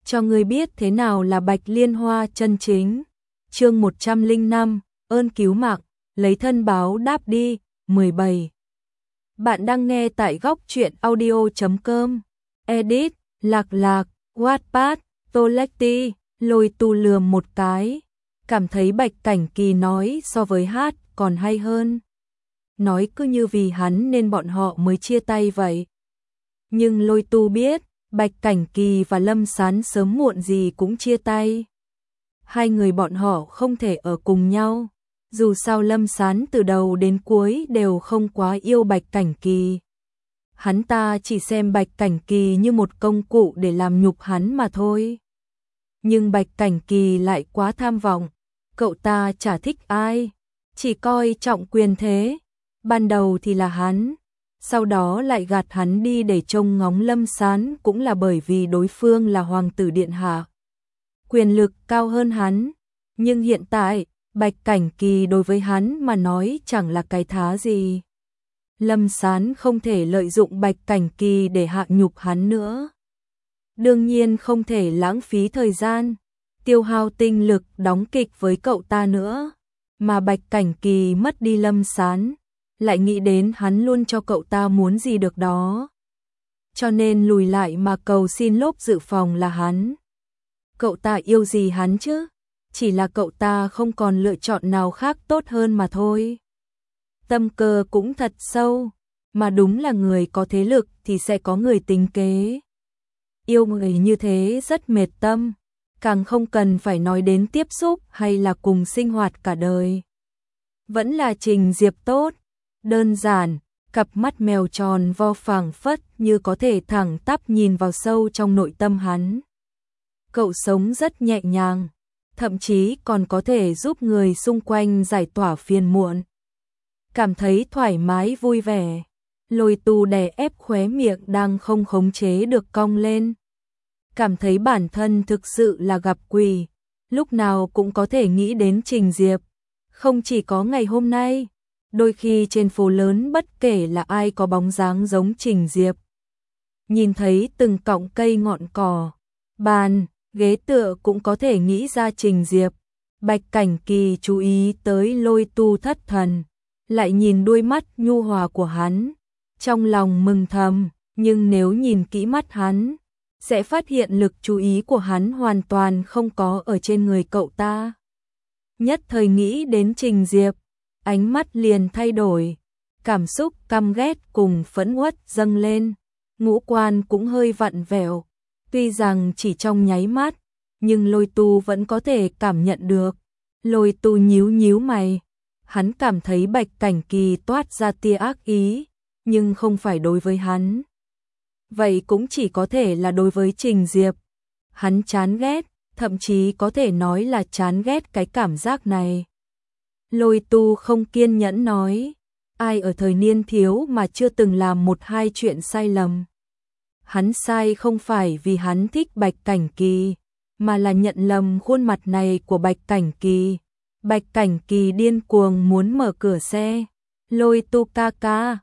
cho ngươi biết thế nào là Bạch Liên Hoa chân chính. Chương 105, ơn cứu mạng, lấy thân báo đáp đi, 17. Bạn đang nghe tại góc truyện audio.com. Edit, Lạc Lạc, Wattpad, Tolekti, Lôi Tu lườm một cái, cảm thấy Bạch Cảnh Kỳ nói so với hát còn hay hơn. Nói cứ như vì hắn nên bọn họ mới chia tay vậy. Nhưng Lôi Tu biết, Bạch Cảnh Kỳ và Lâm Sán sớm muộn gì cũng chia tay. Hai người bọn họ không thể ở cùng nhau. Dù sao Lâm Sán từ đầu đến cuối đều không quá yêu Bạch Cảnh Kỳ. Hắn ta chỉ xem Bạch Cảnh Kỳ như một công cụ để làm nhục hắn mà thôi. Nhưng Bạch Cảnh Kỳ lại quá tham vọng. Cậu ta chả thích ai, chỉ coi trọng quyền thế. Ban đầu thì là hắn, sau đó lại gạt hắn đi để trông ngóng Lâm Sán, cũng là bởi vì đối phương là hoàng tử điện hạ, quyền lực cao hơn hắn. Nhưng hiện tại, Bạch Cảnh Kỳ đối với hắn mà nói chẳng là cái thá gì. Lâm Sán không thể lợi dụng Bạch Cảnh Kỳ để hạ nhục hắn nữa. Đương nhiên không thể lãng phí thời gian, tiêu hao tinh lực đóng kịch với cậu ta nữa. Mà Bạch Cảnh Kỳ mất đi Lâm Sán, lại nghĩ đến hắn luôn cho cậu ta muốn gì được đó. Cho nên lùi lại mà cầu xin lốp dự phòng là hắn. Cậu ta yêu gì hắn chứ? Chỉ là cậu ta không còn lựa chọn nào khác tốt hơn mà thôi. Tâm cơ cũng thật sâu, mà đúng là người có thế lực thì sẽ có người tính kế. Yêu người như thế rất mệt tâm, càng không cần phải nói đến tiếp xúc hay là cùng sinh hoạt cả đời. Vẫn là Trình Diệp tốt, đơn giản, cặp mắt mèo tròn vo phảng phất như có thể thẳng tắp nhìn vào sâu trong nội tâm hắn. Cậu sống rất nhẹ nhàng, thậm chí còn có thể giúp người xung quanh giải tỏa phiền muộn. Cảm thấy thoải mái vui vẻ, Lôi Tu đè ép khóe miệng đang không khống chế được cong lên. Cảm thấy bản thân thực sự là gặp quỷ, lúc nào cũng có thể nghĩ đến Trình Diệp. Không chỉ có ngày hôm nay, đôi khi trên phố lớn bất kể là ai có bóng dáng giống Trình Diệp. Nhìn thấy từng cọng cây ngọn cỏ, bàn, ghế tựa cũng có thể nghĩ ra Trình Diệp. Bạch Cảnh Kỳ chú ý tới Lôi Tu thất thần, lại nhìn đôi mắt nhu hòa của hắn, trong lòng mừng thầm, nhưng nếu nhìn kỹ mắt hắn, sẽ phát hiện lực chú ý của hắn hoàn toàn không có ở trên người cậu ta. Nhất thời nghĩ đến Trình Diệp, ánh mắt liền thay đổi, cảm xúc căm ghét cùng phẫn uất dâng lên, ngũ quan cũng hơi vặn vẹo. Tuy rằng chỉ trong nháy mắt, nhưng Lôi Tu vẫn có thể cảm nhận được. Lôi Tu nhíu nhíu mày, hắn cảm thấy Bạch Cảnh Kỳ toát ra tia ác ý, nhưng không phải đối với hắn. Vậy cũng chỉ có thể là đối với Trình Diệp. Hắn chán ghét, thậm chí có thể nói là chán ghét cái cảm giác này. Lôi Tu không kiên nhẫn nói, ai ở thời niên thiếu mà chưa từng làm một hai chuyện sai lầm. Hắn sai không phải vì hắn thích Bạch Cảnh Kỳ, mà là nhận lầm khuôn mặt này của Bạch Cảnh Kỳ. Bạch Cảnh Kỳ điên cuồng muốn mở cửa xe. Lôi Tu ca ca,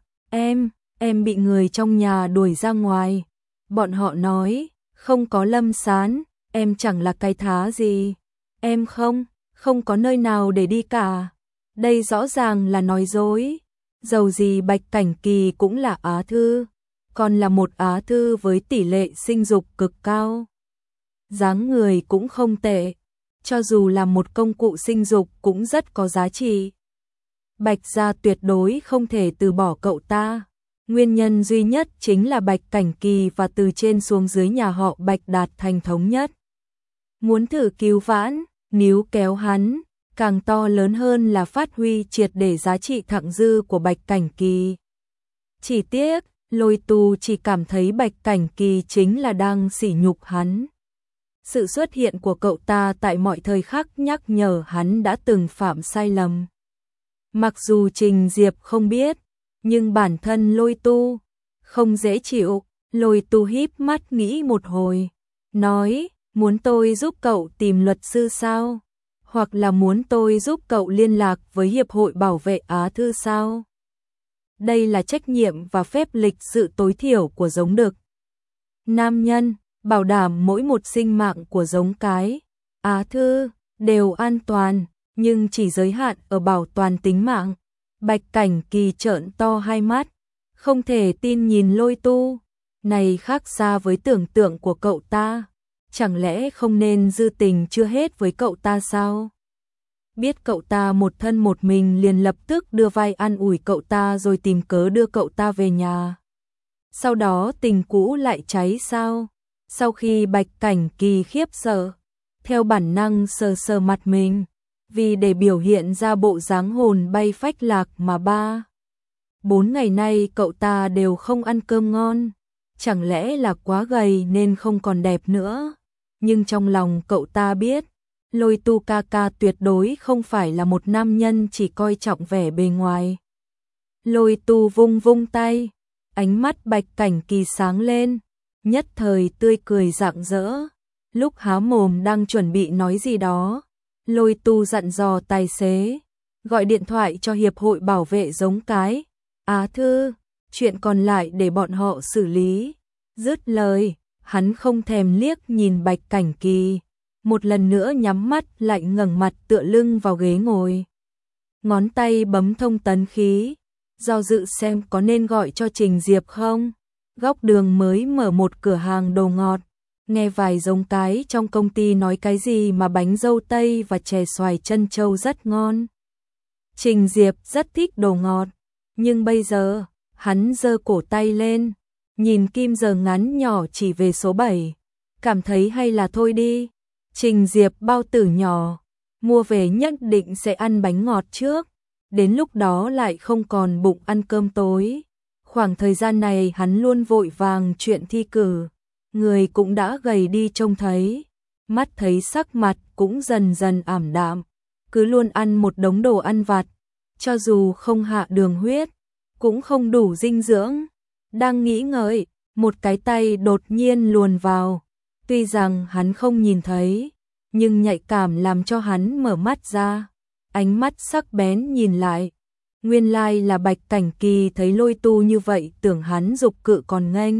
em bị người trong nhà đuổi ra ngoài. Bọn họ nói, không có Lâm Sán, em chẳng là cái thá gì. Em không có nơi nào để đi cả. Đây rõ ràng là nói dối. Dầu gì Bạch Cảnh Kỳ cũng là Á Thư, còn là một Á Thư với tỷ lệ sinh dục cực cao. Dáng người cũng không tệ, cho dù là một công cụ sinh dục cũng rất có giá trị. Bạch gia tuyệt đối không thể từ bỏ cậu ta. Nguyên nhân duy nhất chính là Bạch Cảnh Kỳ và từ trên xuống dưới nhà họ Bạch đạt thành thống nhất. Muốn thử cứu vãn, níu kéo hắn, càng to lớn hơn là phát huy triệt để giá trị thặng dư của Bạch Cảnh Kỳ. Chỉ tiếc, Lôi Tu chỉ cảm thấy Bạch Cảnh Kỳ chính là đang sỉ nhục hắn. Sự xuất hiện của cậu ta tại mọi thời khắc nhắc nhở hắn đã từng phạm sai lầm. Mặc dù Trình Diệp không biết, nhưng bản thân Lôi Tu không dễ chịu. Lôi Tu híp mắt nghĩ một hồi, nói, muốn tôi giúp cậu tìm luật sư sao? Hoặc là muốn tôi giúp cậu liên lạc với Hiệp hội Bảo vệ Á Thư sao? Đây là trách nhiệm và phép lịch sự tối thiểu của giống đực. Nam nhân, bảo đảm mỗi một sinh mạng của giống cái Á Thư đều an toàn, nhưng chỉ giới hạn ở bảo toàn tính mạng. Bạch Cảnh Kỳ trợn to hai mắt, không thể tin nhìn Lôi Tu, này khác xa với tưởng tượng của cậu ta, chẳng lẽ không nên dư tình chưa hết với cậu ta sao? Biết cậu ta một thân một mình liền lập tức đưa vai an ủi cậu ta rồi tìm cớ đưa cậu ta về nhà. Sau đó tình cũ lại cháy sao? Sau khi Bạch Cảnh Kỳ khiếp sợ, theo bản năng sờ sờ mặt mình, vì để biểu hiện ra bộ dáng hồn bay phách lạc mà 3-4 ngày nay cậu ta đều không ăn cơm ngon, chẳng lẽ là quá gầy nên không còn đẹp nữa. Nhưng trong lòng cậu ta biết, Lôi Tu ca ca tuyệt đối không phải là một nam nhân chỉ coi trọng vẻ bề ngoài. Lôi Tu vung vung tay, ánh mắt Bạch Cảnh Kỳ sáng lên, nhất thời tươi cười rạng rỡ. Lúc há mồm đang chuẩn bị nói gì đó, Lôi Tu dặn dò tài xế gọi điện thoại cho Hiệp hội Bảo vệ giống cái Á Thư, chuyện còn lại để bọn họ xử lý. Dứt lời, hắn không thèm liếc nhìn Bạch Cảnh Kỳ, một lần nữa nhắm mắt lại ngẩng mặt tựa lưng vào ghế ngồi. Ngón tay bấm thông tấn khí, do dự xem có nên gọi cho Trình Diệp không. Góc đường mới mở một cửa hàng đồ ngọt, nghe vài giống cái trong công ty nói cái gì mà bánh dâu tây và chè xoài trân châu rất ngon. Trình Diệp rất thích đồ ngọt, nhưng bây giờ, hắn giơ cổ tay lên, nhìn kim giờ ngắn nhỏ chỉ về số 7, cảm thấy hay là thôi đi. Trình Diệp bao tử nhỏ, mua về nhất định sẽ ăn bánh ngọt trước, đến lúc đó lại không còn bụng ăn cơm tối. Khoảng thời gian này hắn luôn vội vàng chuyện thi cử, người cũng đã gầy đi trông thấy, mắt thấy sắc mặt cũng dần dần ảm đạm, cứ luôn ăn một đống đồ ăn vặt, cho dù không hạ đường huyết, cũng không đủ dinh dưỡng. Đang nghĩ ngợi, một cái tay đột nhiên luồn vào, tuy rằng hắn không nhìn thấy, nhưng nhạy cảm làm cho hắn mở mắt ra, ánh mắt sắc bén nhìn lại. Nguyên lai là Bạch Cảnh Kỳ thấy Lôi Tu như vậy tưởng hắn dục cự còn nghênh.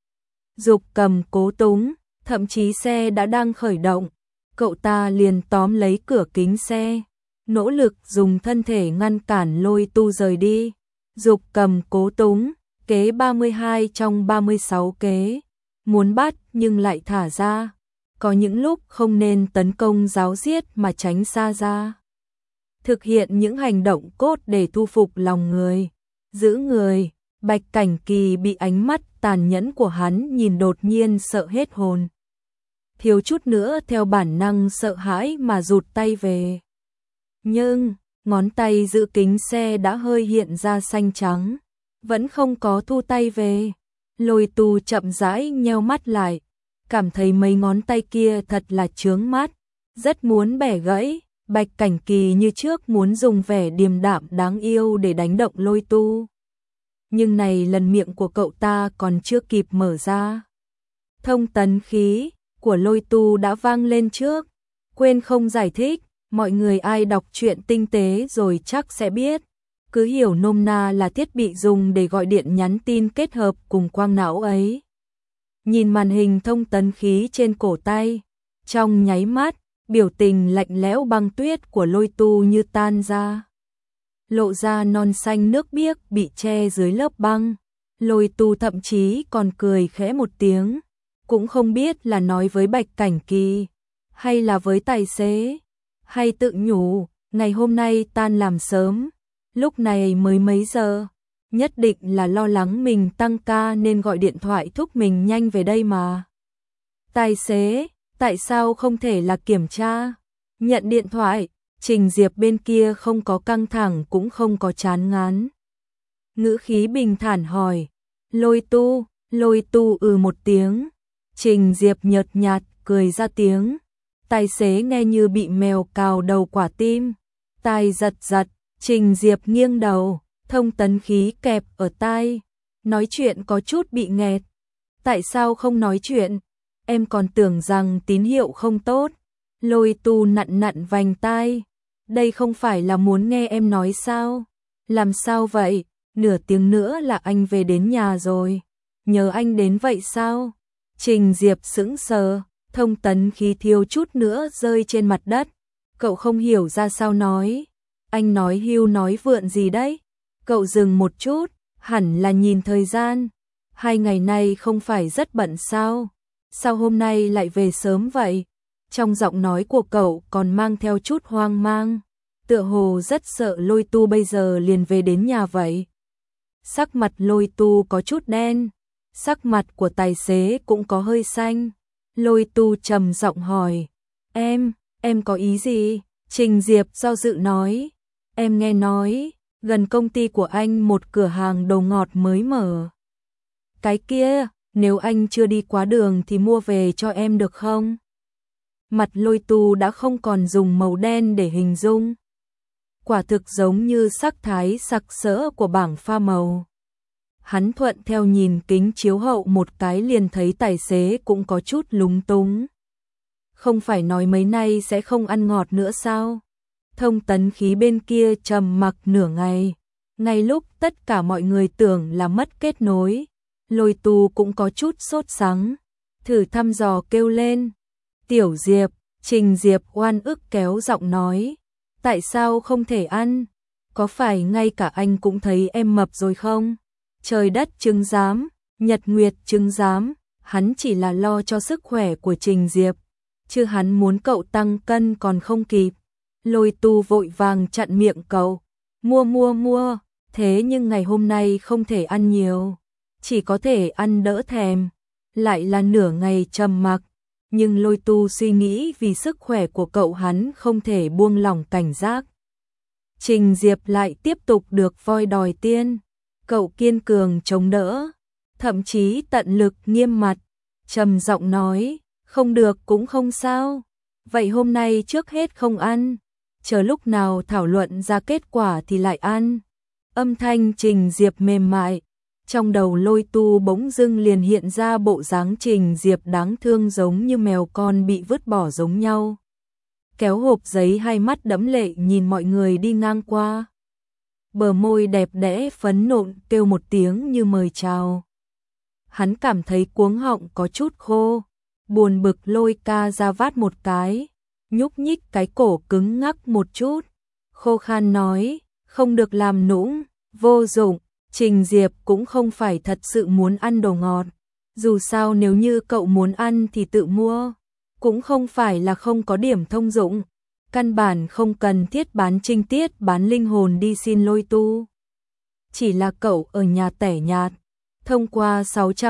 Dục cầm cố túng, thậm chí xe đã đang khởi động, cậu ta liền tóm lấy cửa kính xe, nỗ lực dùng thân thể ngăn cản Lôi Tu rời đi. Dục cầm cố túng, kế 32 trong 36 kế, muốn bắt nhưng lại thả ra, có những lúc không nên tấn công giáo giết mà tránh xa ra. Thực hiện những hành động cốt để thu phục lòng người, giữ người. Bạch Cảnh Kỳ bị ánh mắt tàn nhẫn của hắn nhìn đột nhiên sợ hết hồn. Thiếu chút nữa theo bản năng sợ hãi mà rụt tay về. Nhưng, ngón tay giữ kính xe đã hơi hiện ra xanh trắng, vẫn không có thu tay về. Lôi Tu chậm rãi nheo mắt lại, cảm thấy mấy ngón tay kia thật là chướng mắt, rất muốn bẻ gãy. Bạch Cảnh Kỳ như trước muốn dùng vẻ điềm đạm đáng yêu để đánh động Lôi Tu. Nhưng này lần miệng của cậu ta còn chưa kịp mở ra, thông tấn khí của Lôi Tu đã vang lên trước. Quên không giải thích, mọi người ai đọc truyện tinh tế rồi chắc sẽ biết. Cứ hiểu nôm na là thiết bị dùng để gọi điện nhắn tin kết hợp cùng quang não ấy. Nhìn màn hình thông tấn khí trên cổ tay, trong nháy mắt, biểu tình lạnh lẽo băng tuyết của Lôi Tu như tan ra, lộ ra non xanh nước biếc bị che dưới lớp băng. Lôi Tu thậm chí còn cười khẽ một tiếng, cũng không biết là nói với Bạch Cảnh Kỳ, hay là với tài xế, hay tự nhủ, ngày hôm nay tan làm sớm, lúc này mới mấy giờ, nhất định là lo lắng mình tăng ca nên gọi điện thoại thúc mình nhanh về đây mà. Tài xế, tại sao không thể là kiểm tra? Nhận điện thoại, Trình Diệp bên kia không có căng thẳng cũng không có chán ngán. Ngữ khí bình thản hỏi, Lôi Tu một tiếng. Trình Diệp nhợt nhạt cười ra tiếng. Tài xế nghe như bị mèo cào đầu quả tim, tai giật giật. Trình Diệp nghiêng đầu, thông tấn khí kẹp ở tai, nói chuyện có chút bị nghẹt. Tại sao không nói chuyện? Em còn tưởng rằng tín hiệu không tốt. Lôi Tu nặn nặn vành tai, đây không phải là muốn nghe em nói sao? Làm sao vậy? Nửa tiếng nữa là anh về đến nhà rồi. Nhớ anh đến vậy sao? Trình Diệp sững sờ, thông tấn khí thiếu chút nữa rơi trên mặt đất. Cậu không hiểu ra sao nói. Anh nói hưu nói vượn gì đấy? Cậu dừng một chút, hẳn là nhìn thời gian. 2 ngày nay không phải rất bận sao? Sao hôm nay lại về sớm vậy? Trong giọng nói của cậu còn mang theo chút hoang mang. Tựa hồ rất sợ Lôi Tu bây giờ liền về đến nhà vậy. Sắc mặt Lôi Tu có chút đen. Sắc mặt của tài xế cũng có hơi xanh. Lôi Tu trầm giọng hỏi. Em có ý gì? Trình Diệp do dự nói. Em nghe nói, gần công ty của anh một cửa hàng đồ ngọt mới mở. Cái kia, nếu anh chưa đi quá đường thì mua về cho em được không? Mặt Lôi Tu đã không còn dùng màu đen để hình dung. Quả thực giống như sắc thái sặc sỡ của bảng pha màu. Hắn thuận theo nhìn kính chiếu hậu một cái liền thấy tài xế cũng có chút lúng túng. Không phải nói mấy nay sẽ không ăn ngọt nữa sao? Thông tấn khí bên kia trầm mặc nửa ngày. Ngay lúc tất cả mọi người tưởng là mất kết nối, Lôi Tu cũng có chút sốt sắng. Thử thăm dò kêu lên. Tiểu Diệp, Trình Diệp oan ức kéo giọng nói. Tại sao không thể ăn? Có phải ngay cả anh cũng thấy em mập rồi không? Trời đất chứng giám, nhật nguyệt chứng giám, hắn chỉ là lo cho sức khỏe của Trình Diệp, chứ hắn muốn cậu tăng cân còn không kịp. Lôi Tu vội vàng chặn miệng cậu. Mua, thế nhưng ngày hôm nay không thể ăn nhiều, chỉ có thể ăn đỡ thèm. Lại là nửa ngày trầm mặc, nhưng Lôi Tu suy nghĩ vì sức khỏe của cậu hắn không thể buông lỏng cảnh giác. Trình Diệp lại tiếp tục được voi đòi tiên. Cậu kiên cường chống đỡ, thậm chí tận lực nghiêm mặt, trầm giọng nói, không được cũng không sao. Vậy hôm nay trước hết không ăn, chờ lúc nào thảo luận ra kết quả thì lại ăn. Âm thanh Trình Diệp mềm mại, trong đầu Lôi Tu bỗng dưng liền hiện ra bộ dáng Trình Diệp đáng thương giống như mèo con bị vứt bỏ giống nhau. Kéo hộp giấy, hai mắt đẫm lệ nhìn mọi người đi ngang qua. Bờ môi đẹp đẽ phấn nộn kêu một tiếng như mời chào. Hắn cảm thấy cuống họng có chút khô, buồn bực lôi ca ra vát một cái, nhúc nhích cái cổ cứng ngắc một chút, khô khan nói, không được làm nũng, vô dụng. Trình Diệp cũng không phải thật sự muốn ăn đồ ngọt, dù sao nếu như cậu muốn ăn thì tự mua, cũng không phải là không có điểm thông dụng. Căn bản không cần thiết bán trinh tiết bán linh hồn đi xin Lôi Tu. Chỉ là cậu ở nhà tẻ nhạt, thông qua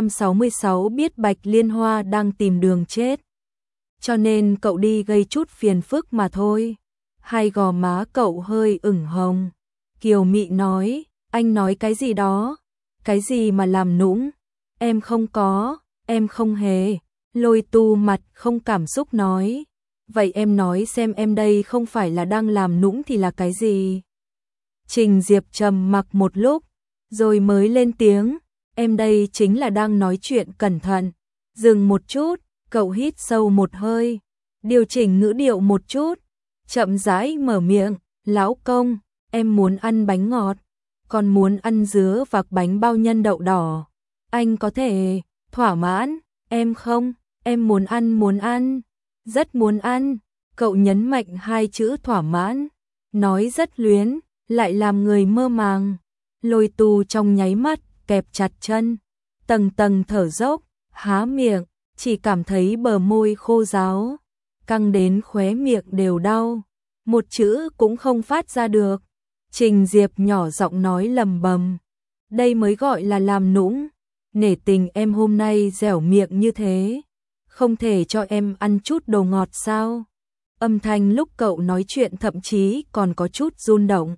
666 biết Bạch Liên Hoa đang tìm đường chết. Cho nên cậu đi gây chút phiền phức mà thôi. Hai gò má cậu hơi ửng hồng. Kiều Mị nói, anh nói cái gì đó? Cái gì mà làm nũng? Em không có, em không hề. Lôi Tu mặt không cảm xúc nói. Vậy em nói xem em đây không phải là đang làm nũng thì là cái gì? Trình Diệp trầm mặc một lúc, rồi mới lên tiếng, em đây chính là đang nói chuyện cẩn thận. Dừng một chút, cậu hít sâu một hơi, điều chỉnh ngữ điệu một chút, chậm rãi mở miệng, lão công, em muốn ăn bánh ngọt, còn muốn ăn dứa vạc bánh bao nhân đậu đỏ. Anh có thể thỏa mãn, em không, em muốn ăn. Rất muốn ăn, cậu nhấn mạnh hai chữ thỏa mãn, nói rất luyến, lại làm người mơ màng. Lôi Tu trong nháy mắt, kẹp chặt chân, tầng tầng thở dốc, há miệng, chỉ cảm thấy bờ môi khô ráo, căng đến khóe miệng đều đau, một chữ cũng không phát ra được. Trình Diệp nhỏ giọng nói lầm bầm, đây mới gọi là làm nũng, nể tình em hôm nay dẻo miệng như thế. Không thể cho em ăn chút đồ ngọt sao? Âm thanh lúc cậu nói chuyện thậm chí còn có chút run động.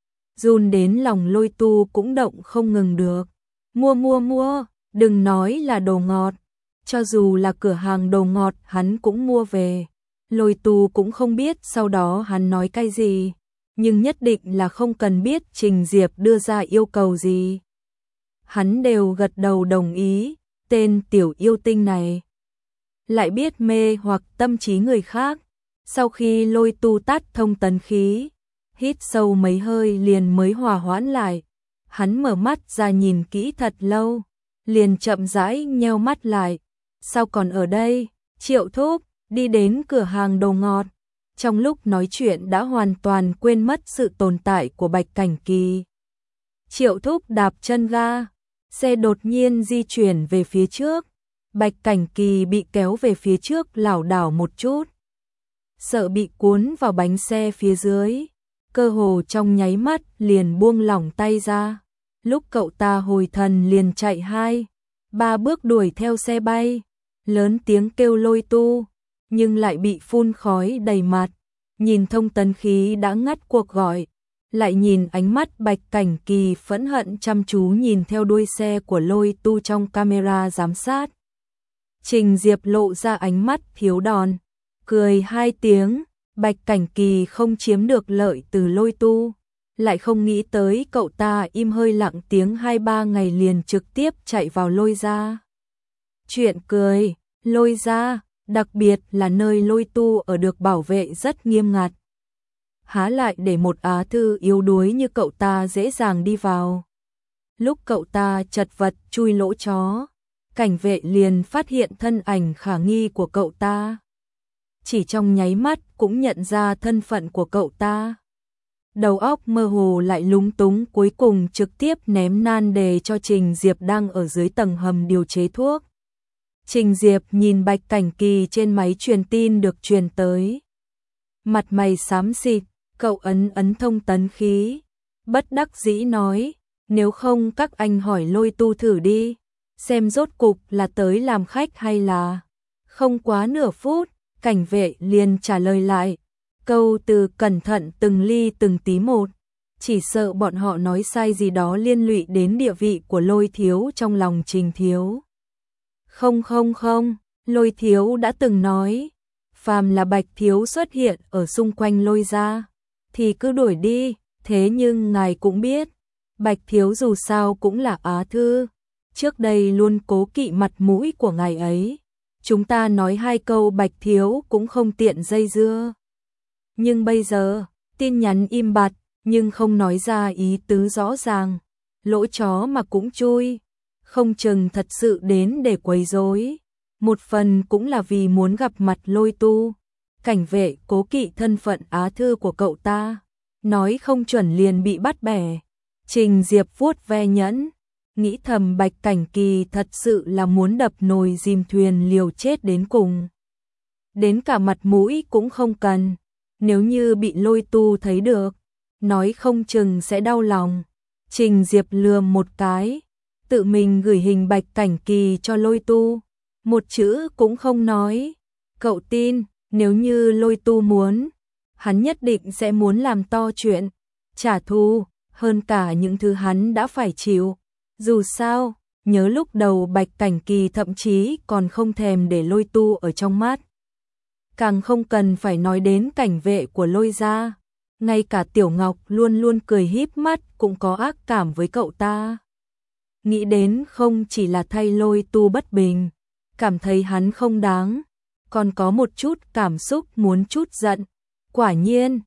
Run đến lòng Lôi Tu cũng động không ngừng được. Mua, đừng nói là đồ ngọt. Cho dù là cửa hàng đồ ngọt hắn cũng mua về. Lôi Tu cũng không biết sau đó hắn nói cái gì. Nhưng nhất định là không cần biết Trình Diệp đưa ra yêu cầu gì. Hắn đều gật đầu đồng ý. Tên tiểu yêu tinh này lại biết mê hoặc tâm trí người khác. Sau khi Lôi Tu tắt thông tấn khí, hít sâu mấy hơi liền mới hòa hoãn lại. Hắn mở mắt ra nhìn kỹ thật lâu, liền chậm rãi nheo mắt lại, sao còn ở đây? Triệu Thúc đi đến cửa hàng đồ ngọt. Trong lúc nói chuyện đã hoàn toàn quên mất sự tồn tại của Bạch Cảnh Kỳ. Triệu Thúc đạp chân ga, xe đột nhiên di chuyển về phía trước. Bạch Cảnh Kỳ bị kéo về phía trước lảo đảo một chút. Sợ bị cuốn vào bánh xe phía dưới, cơ hồ trong nháy mắt liền buông lỏng tay ra. Lúc cậu ta hồi thần liền chạy 2-3 bước đuổi theo xe bay, lớn tiếng kêu Lôi Tu, nhưng lại bị phun khói đầy mặt. Nhìn thông tấn khí đã ngắt cuộc gọi, lại nhìn ánh mắt Bạch Cảnh Kỳ phẫn hận chăm chú nhìn theo đuôi xe của Lôi Tu trong camera giám sát. Trình Diệp lộ ra ánh mắt thiếu đòn, cười 2 tiếng. Bạch Cảnh Kỳ không chiếm được lợi từ Lôi Tu, lại không nghĩ tới cậu ta im hơi lặng tiếng 2-3 ngày liền trực tiếp chạy vào Lôi gia. Chuyện cười, Lôi gia, đặc biệt là nơi Lôi Tu ở được bảo vệ rất nghiêm ngặt. Há lại để một á thư yếu đuối như cậu ta dễ dàng đi vào. Lúc cậu ta chật vật chui lỗ chó, cảnh vệ liền phát hiện thân ảnh khả nghi của cậu ta. Chỉ trong nháy mắt cũng nhận ra thân phận của cậu ta. Đầu óc mơ hồ lại lúng túng, cuối cùng trực tiếp ném nan đề cho Trình Diệp đang ở dưới tầng hầm điều chế thuốc. Trình Diệp nhìn Bạch Cảnh Kỳ trên máy truyền tin được truyền tới. Mặt mày xám xịt, cậu ấn thông tấn khí. Bất đắc dĩ nói, nếu không các anh hỏi Lôi Tu thử đi, xem rốt cục là tới làm khách hay là... Không quá nửa phút, cảnh vệ liền trả lời lại. Câu từ cẩn thận từng ly từng tí một, chỉ sợ bọn họ nói sai gì đó liên lụy đến địa vị của Lôi thiếu trong lòng Trình thiếu. Không, Lôi thiếu đã từng nói, phàm là Bạch thiếu xuất hiện ở xung quanh Lôi gia, thì cứ đuổi đi, thế nhưng ngài cũng biết, Bạch thiếu dù sao cũng là á thư, trước đây luôn cố kỵ mặt mũi của ngài ấy. Chúng ta nói 2 câu Bạch thiếu cũng không tiện dây dưa. Nhưng bây giờ, tin nhắn im bặt, nhưng không nói ra ý tứ rõ ràng. Lỗ chó mà cũng chui, không chừng thật sự đến để quấy rối. Một phần cũng là vì muốn gặp mặt Lôi Tu. Cảnh vệ cố kỵ thân phận á thư của cậu ta, nói không chuẩn liền bị bắt bẻ. Trình Diệp vuốt ve nhẫn, nghĩ thầm Bạch Cảnh Kỳ thật sự là muốn đập nồi dìm thuyền liều chết đến cùng. Đến cả mặt mũi cũng không cần, nếu như bị Lôi Tu thấy được, nói không chừng sẽ đau lòng. Trình Diệp lườm một cái, tự mình gửi hình Bạch Cảnh Kỳ cho Lôi Tu, một chữ cũng không nói. Cậu tin, nếu như Lôi Tu muốn, hắn nhất định sẽ muốn làm to chuyện, trả thù, hơn cả những thứ hắn đã phải chịu. Dù sao, nhớ lúc đầu Bạch Cảnh Kỳ thậm chí còn không thèm để Lôi Tu ở trong mắt. Càng không cần phải nói đến cảnh vệ của Lôi gia, ngay cả Tiểu Ngọc luôn luôn cười híp mắt cũng có ác cảm với cậu ta. Nghĩ đến không chỉ là thay Lôi Tu bất bình, cảm thấy hắn không đáng, còn có một chút cảm xúc muốn trút giận. Quả nhiên,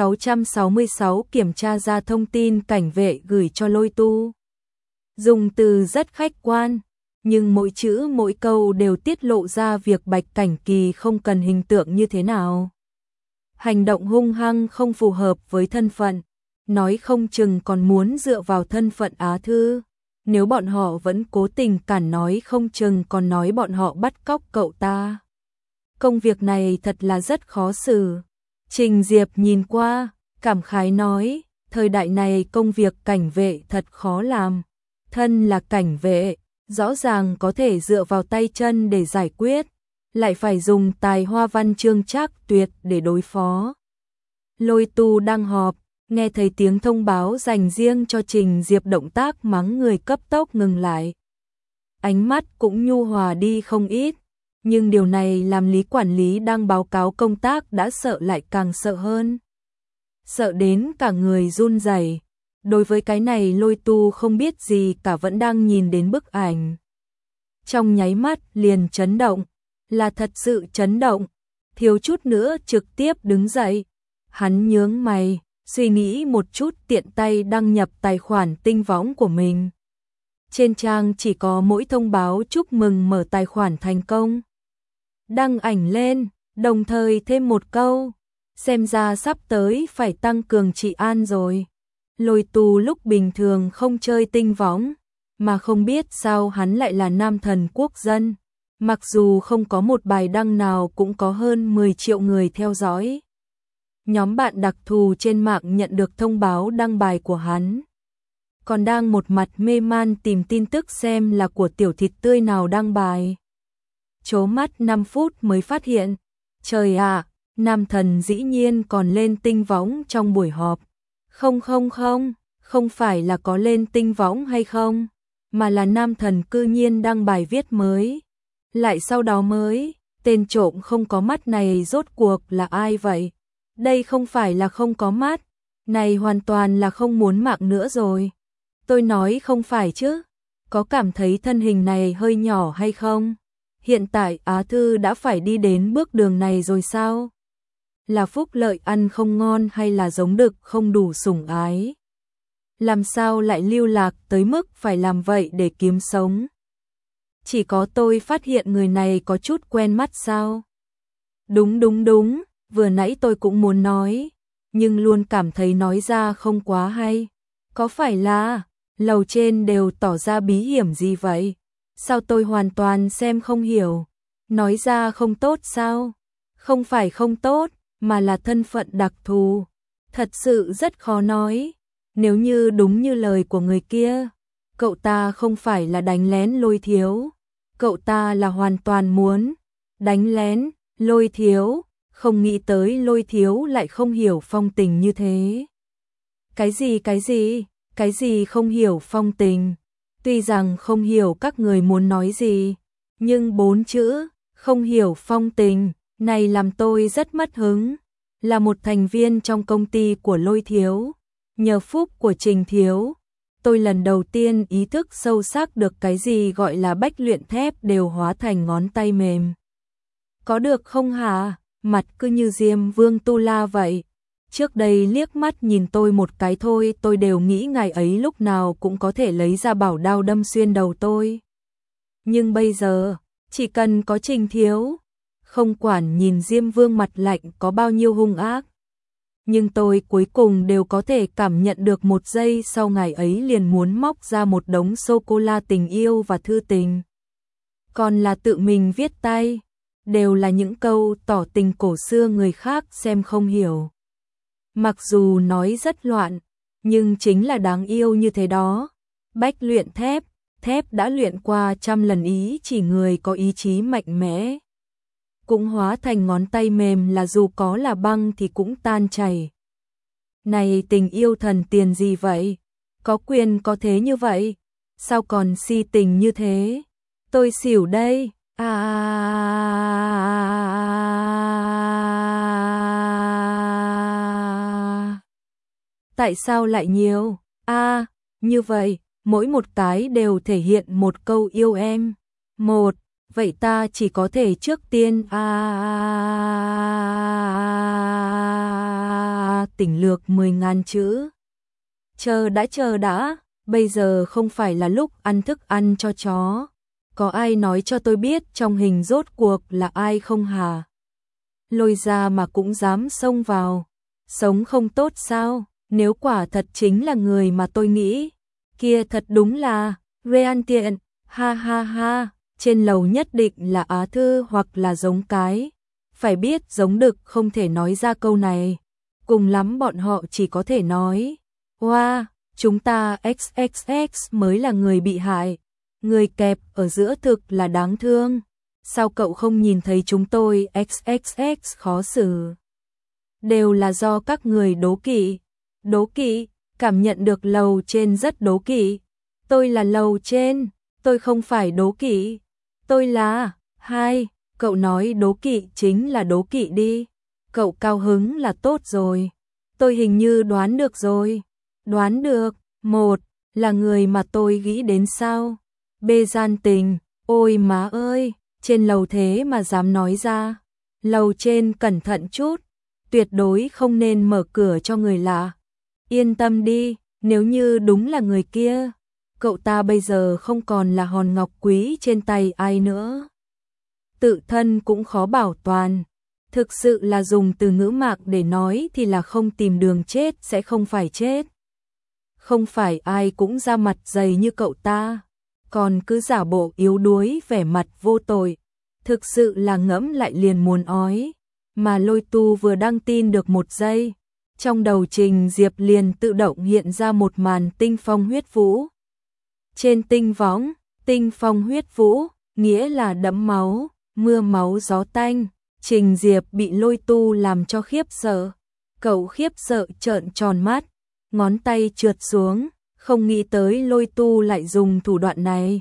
666 kiểm tra ra thông tin cảnh vệ gửi cho Lôi Tu. Dùng từ rất khách quan, nhưng mỗi chữ mỗi câu đều tiết lộ ra việc Bạch Cảnh Kỳ không cần hình tượng như thế nào. Hành động hung hăng không phù hợp với thân phận, nói không chừng còn muốn dựa vào thân phận á thư. Nếu bọn họ vẫn cố tình cản nói không chừng còn nói bọn họ bắt cóc cậu ta. Công việc này thật là rất khó xử. Trình Diệp nhìn qua, cảm khái nói, thời đại này công việc cảnh vệ thật khó làm. Thân là cảnh vệ, rõ ràng có thể dựa vào tay chân để giải quyết, lại phải dùng tài hoa văn chương trác tuyệt để đối phó. Lôi Tu đang họp, nghe thấy tiếng thông báo dành riêng cho Trình Diệp, động tác mắng người cấp tốc ngừng lại. Ánh mắt cũng nhu hòa đi không ít, nhưng điều này làm Lý quản lý đang báo cáo công tác đã sợ lại càng sợ hơn. Sợ đến cả người run rẩy. Đối với cái này Lôi Tu không biết gì cả, vẫn đang nhìn đến bức ảnh. Trong nháy mắt liền chấn động, là thật sự chấn động, thiếu chút nữa trực tiếp đứng dậy. Hắn nhướng mày, suy nghĩ một chút tiện tay đăng nhập tài khoản tinh võng của mình. Trên trang chỉ có mỗi thông báo chúc mừng mở tài khoản thành công. Đăng ảnh lên, đồng thời thêm một câu, xem ra sắp tới phải tăng cường trị an rồi. Lôi Tù lúc bình thường không chơi tinh võng, mà không biết sao hắn lại là nam thần quốc dân. Mặc dù không có một bài đăng nào cũng có hơn 10 triệu người theo dõi. Nhóm bạn đặc thù trên mạng nhận được thông báo đăng bài của hắn, còn đang một mặt mê man tìm tin tức xem là của tiểu thịt tươi nào đăng bài. Chố mắt 5 phút mới phát hiện, trời ạ, nam thần dĩ nhiên còn lên tinh võng trong buổi họp. Không phải là có lên tinh võng hay không, mà là nam thần cư nhiên đăng bài viết mới. Lại sau đó mới, tên trộm không có mắt này rốt cuộc là ai vậy? Đây không phải là không có mắt, này hoàn toàn là không muốn mạng nữa rồi. Tôi nói không phải chứ, có cảm thấy thân hình này hơi nhỏ hay không? Hiện tại Á Thư đã phải đi đến bước đường này rồi sao? Là phúc lợi ăn không ngon hay là giống đực không đủ sủng ái? Làm sao lại lưu lạc tới mức phải làm vậy để kiếm sống? Chỉ có tôi phát hiện người này có chút quen mắt sao? Đúng, vừa nãy tôi cũng muốn nói, nhưng luôn cảm thấy nói ra không quá hay. Có phải là lầu trên đều tỏ ra bí hiểm gì vậy? Sao tôi hoàn toàn xem không hiểu? Nói ra không tốt sao? Không phải không tốt, mà là thân phận đặc thù. Thật sự rất khó nói. Nếu như đúng như lời của người kia, cậu ta không phải là đánh lén Lôi Thiếu. Cậu ta là hoàn toàn muốn đánh lén Lôi Thiếu. Không nghĩ tới Lôi Thiếu lại không hiểu phong tình như thế. Cái gì không hiểu phong tình? Tuy rằng không hiểu các người muốn nói gì, nhưng 4 chữ không hiểu phong tình này làm tôi rất mất hứng. Là một thành viên trong công ty của Lôi Thiếu, nhờ phúc của Trình Thiếu, tôi lần đầu tiên ý thức sâu sắc được cái gì gọi là bách luyện thép đều hóa thành ngón tay mềm. Có được không hả? Mặt cứ như Diêm Vương Tu La vậy. Trước đây liếc mắt nhìn tôi một cái thôi tôi đều nghĩ ngày ấy lúc nào cũng có thể lấy ra bảo đao đâm xuyên đầu tôi. Nhưng bây giờ, chỉ cần có Trình Thiếu, không quản nhìn Diêm Vương mặt lạnh có bao nhiêu hung ác. Nhưng tôi cuối cùng đều có thể cảm nhận được một giây sau ngày ấy liền muốn móc ra một đống sô-cô-la tình yêu và thư tình. Còn là tự mình viết tay, đều là những câu tỏ tình cổ xưa người khác xem không hiểu. Mặc dù nói rất loạn, nhưng chính là đáng yêu như thế đó. Bách luyện thép, thép đã luyện qua trăm lần ý chỉ người có ý chí mạnh mẽ. Cũng hóa thành ngón tay mềm là dù có là băng thì cũng tan chảy. Này tình yêu thần tiền gì vậy? Có quyền có thế như vậy? Sao còn si tình như thế? Tôi xỉu đây. Tại sao lại nhiều? Như vậy, mỗi một cái đều thể hiện một câu yêu em. Một, vậy ta chỉ có thể trước tiên tỉnh lược 10.000 chữ. Chờ đã, bây giờ không phải là lúc ăn thức ăn cho chó. Có ai nói cho tôi biết trong hình rốt cuộc là ai không hả? Lôi ra mà cũng dám xông vào. Sống không tốt sao? Nếu quả thật chính là người mà tôi nghĩ, kia thật đúng là Rean tiện, ha. Trên lầu nhất định là Á Thư hoặc là giống cái. Phải biết giống đực không thể nói ra câu này. Cùng lắm bọn họ chỉ có thể nói, wow, chúng ta XXX mới là người bị hại. Người kẹp ở giữa thực là đáng thương. Sao cậu không nhìn thấy chúng tôi XXX khó xử? Đều là do các người đố kỵ. Đố kỵ, cảm nhận được lầu trên rất đố kỵ. Tôi là lầu trên, tôi không phải đố kỵ. Tôi là, hai, cậu nói đố kỵ chính là đố kỵ đi. Cậu cao hứng là tốt rồi. Tôi hình như đoán được rồi. Đoán được, một, là người mà tôi nghĩ đến sao? Bê gian tình, ôi má ơi, trên lầu thế mà dám nói ra. Lầu trên cẩn thận chút, tuyệt đối không nên mở cửa cho người lạ. Yên tâm đi, nếu như đúng là người kia, cậu ta bây giờ không còn là hòn ngọc quý trên tay ai nữa. Tự thân cũng khó bảo toàn. Thực sự là dùng từ ngữ mạc để nói thì là không tìm đường chết sẽ không phải chết. Không phải ai cũng ra mặt dày như cậu ta, còn cứ giả bộ yếu đuối vẻ mặt vô tội. Thực sự là ngẫm lại liền muốn ói. Mà Lôi Tu vừa đăng tin được một giây, trong đầu Trình Diệp liền tự động hiện ra một màn tinh phong huyết vũ. Trên tinh võng, tinh phong huyết vũ, nghĩa là đẫm máu, mưa máu gió tanh. Trình Diệp bị Lôi Tu làm cho khiếp sợ. Cậu khiếp sợ trợn tròn mắt, ngón tay trượt xuống, không nghĩ tới Lôi Tu lại dùng thủ đoạn này.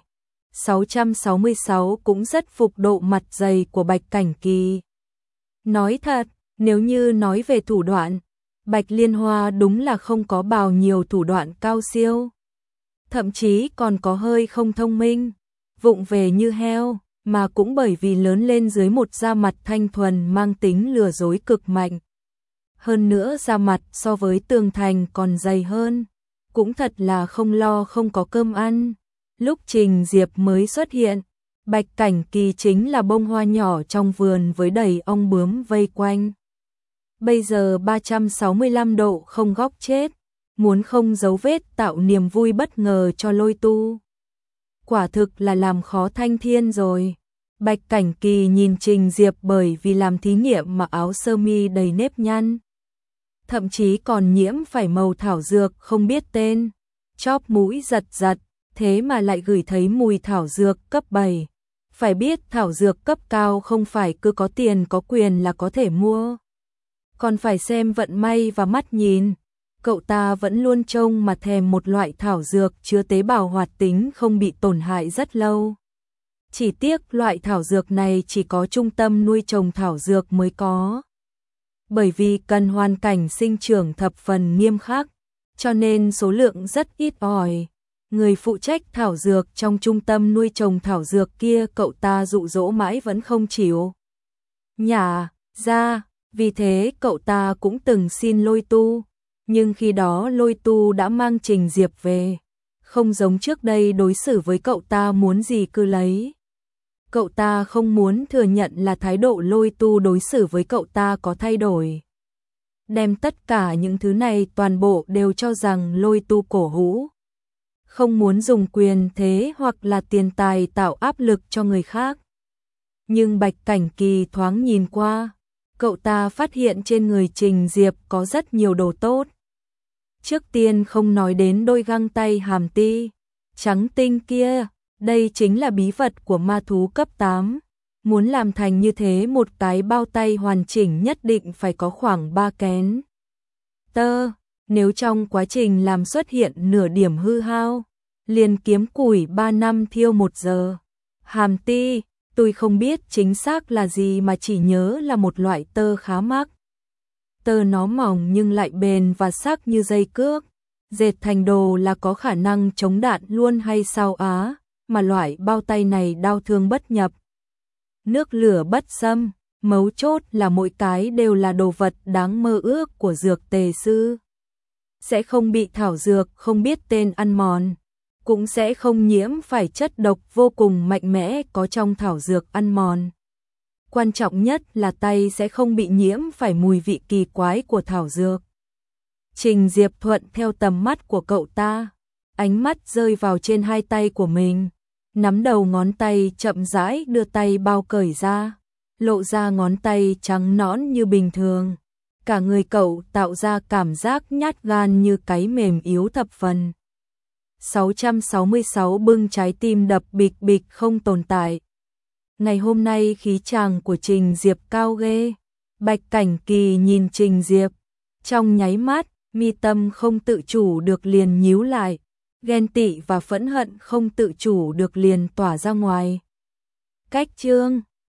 666 cũng rất phục độ mặt dày của Bạch Cảnh Kỳ. Nói thật, nếu như nói về thủ đoạn, Bạch Liên Hoa đúng là không có bao nhiêu thủ đoạn cao siêu. Thậm chí còn có hơi không thông minh, vụng về như heo, mà cũng bởi vì lớn lên dưới một da mặt thanh thuần mang tính lừa dối cực mạnh. Hơn nữa da mặt so với tường thành còn dày hơn, cũng thật là không lo không có cơm ăn. Lúc Trình Diệp mới xuất hiện, Bạch Cảnh Kỳ chính là bông hoa nhỏ trong vườn với đầy ong bướm vây quanh. Bây giờ 365 độ không góc chết, muốn không dấu vết tạo niềm vui bất ngờ cho Lôi Tu. Quả thực là làm khó thanh thiên rồi. Bạch Cảnh Kỳ nhìn Trình Diệp bởi vì làm thí nghiệm mà áo sơ mi đầy nếp nhăn. Thậm chí còn nhiễm phải màu thảo dược không biết tên. Chóp mũi giật giật, thế mà lại gửi thấy mùi thảo dược cấp 7. Phải biết thảo dược cấp cao không phải cứ có tiền có quyền là có thể mua. Còn phải xem vận may và mắt nhìn. Cậu ta vẫn luôn trông mà thèm một loại thảo dược chứa tế bào hoạt tính không bị tổn hại rất lâu. Chỉ tiếc loại thảo dược này chỉ có trung tâm nuôi trồng thảo dược mới có. Bởi vì cần hoàn cảnh sinh trưởng thập phần nghiêm khắc, cho nên số lượng rất ít ỏi. Người phụ trách thảo dược trong trung tâm nuôi trồng thảo dược kia cậu ta dụ dỗ mãi vẫn không chịu nhả ra, vì thế cậu ta cũng từng xin Lôi Tu. Nhưng khi đó Lôi Tu đã mang Trình Diệp về, không giống trước đây đối xử với cậu ta muốn gì cứ lấy. Cậu ta không muốn thừa nhận là thái độ Lôi Tu đối xử với cậu ta có thay đổi. Đem tất cả những thứ này toàn bộ đều cho rằng Lôi Tu cổ hủ. Không muốn dùng quyền thế hoặc là tiền tài tạo áp lực cho người khác. Nhưng Bạch Cảnh Kỳ thoáng nhìn qua, cậu ta phát hiện trên người Trình Diệp có rất nhiều đồ tốt. Trước tiên không nói đến đôi găng tay hàm ti trắng tinh kia, đây chính là bí vật của ma thú cấp 8. Muốn làm thành như thế một cái bao tay hoàn chỉnh nhất định phải có khoảng 3 kén tơ. Nếu trong quá trình làm xuất hiện nửa điểm hư hao, liền kiếm củi 3 năm thiêu 1 giờ. Hàm ti, tôi không biết chính xác là gì mà chỉ nhớ là một loại tơ khá mắc. Tơ nó mỏng nhưng lại bền và sắc như dây cước. Dệt thành đồ là có khả năng chống đạn luôn hay sao á, mà loại bao tay này đau thương bất nhập. Nước lửa bất xâm, mấu chốt là mỗi cái đều là đồ vật đáng mơ ước của dược tề sư. Sẽ không bị thảo dược không biết tên ăn mòn, cũng sẽ không nhiễm phải chất độc vô cùng mạnh mẽ có trong thảo dược ăn mòn. Quan trọng nhất là tay sẽ không bị nhiễm phải mùi vị kỳ quái của thảo dược. Trình Diệp thuận theo tầm mắt của cậu ta, ánh mắt rơi vào trên hai tay của mình, nắm đầu ngón tay chậm rãi đưa tay bao cởi ra, lộ ra ngón tay trắng nõn như bình thường. Cả người cậu tạo ra cảm giác nhát gan như cái mềm yếu thập phần. 666 bưng trái tim đập bịch bịch không tồn tại. Ngày hôm nay khí chàng của Trình Diệp cao ghê. Bạch Cảnh Kỳ nhìn Trình Diệp, trong nháy mắt, mi tâm không tự chủ được liền nhíu lại, ghen tị và phẫn hận không tự chủ được liền tỏa ra ngoài. Cách chương